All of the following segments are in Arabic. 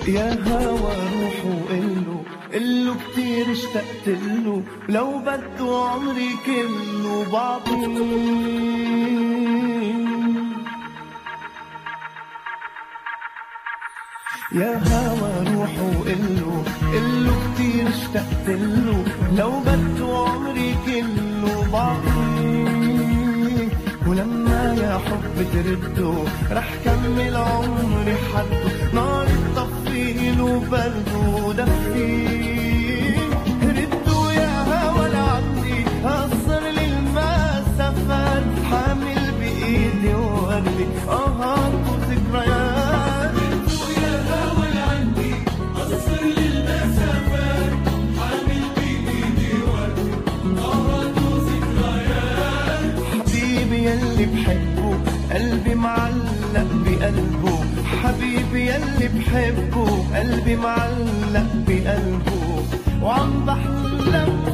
يا هوا روحه قله كتير اشتقت له، لو بده عمري كله بعطيه. يا هوا روحه قله كتير اشتقت له، لو بده عمري كله بعطيه. ولما يا حب ترده رح كمل عمري حده، نار تطفيل وبرده دفيه. رده يا هوا لعندي قصر للمسافات، حامل بايدي وردي اهات وذكريات. يلي بحبه قلبي معلق بقلبه، حبيبي يلي بحبه قلبي معلق بقلبه، وعم بحلم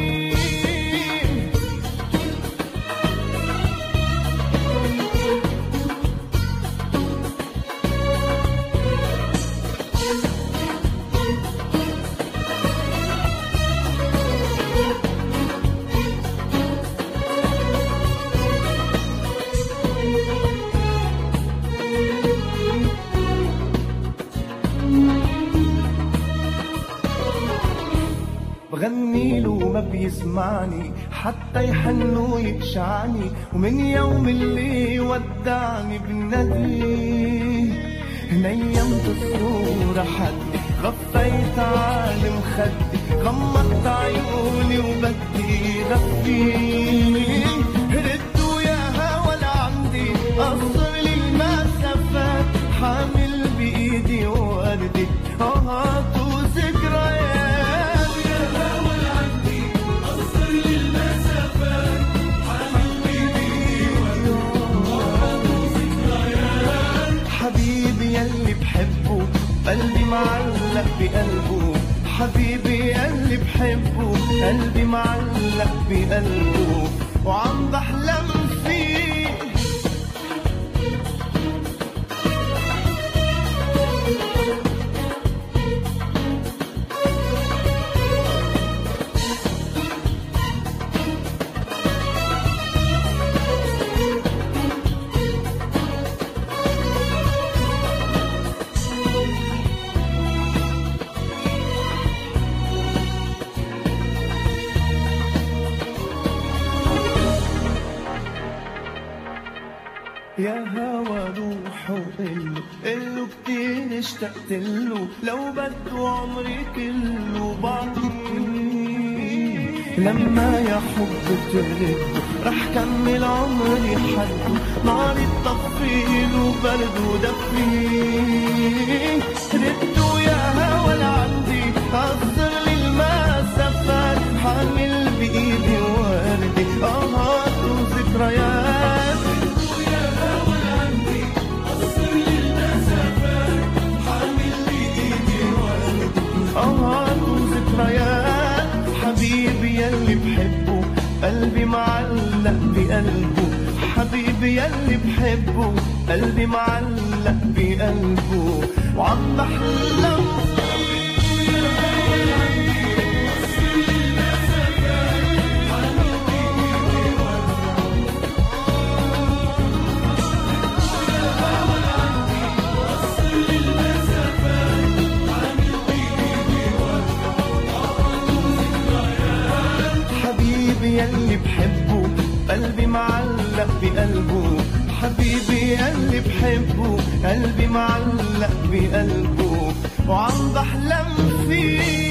بغنيله ما بيسمعني، حتى يحن ويبشعني، ومن يوم اللي ودعني بالندي نيمت الصورة حدي، غفيت عالم خدي، غمضت عيوني وبدي غفي. ردوا يا هوا لعندي قصر لي المسافات، حامل بايدي وردي اهات وذكريات. حبيبي يلي بحبه قلبي معلق بقلبه، حبيبي يلي بحبه قلبي معلق بقلبه، وعم بحلم فيه. يا هوا روحه قله كتير اشتقت له، لو بده عمري كله بعطيه. لما يا حب ترده رح كمل عمري حده، نار التطفيل وبرد ودفيه. رده يا هوا لعندي قصر لي المسافات، حامل بايدي وردي اهات وذكريات. حبيبي يلي بحبه قلبي معلق بقلبه، حبيبي يلي بحبه قلبي معلق بقلبه، وعم بحلم يلي بحبه قلبي معلق بقلبه، حبيبي يلي بحبه قلبي معلق بقلبه، وعم بحلم فيه.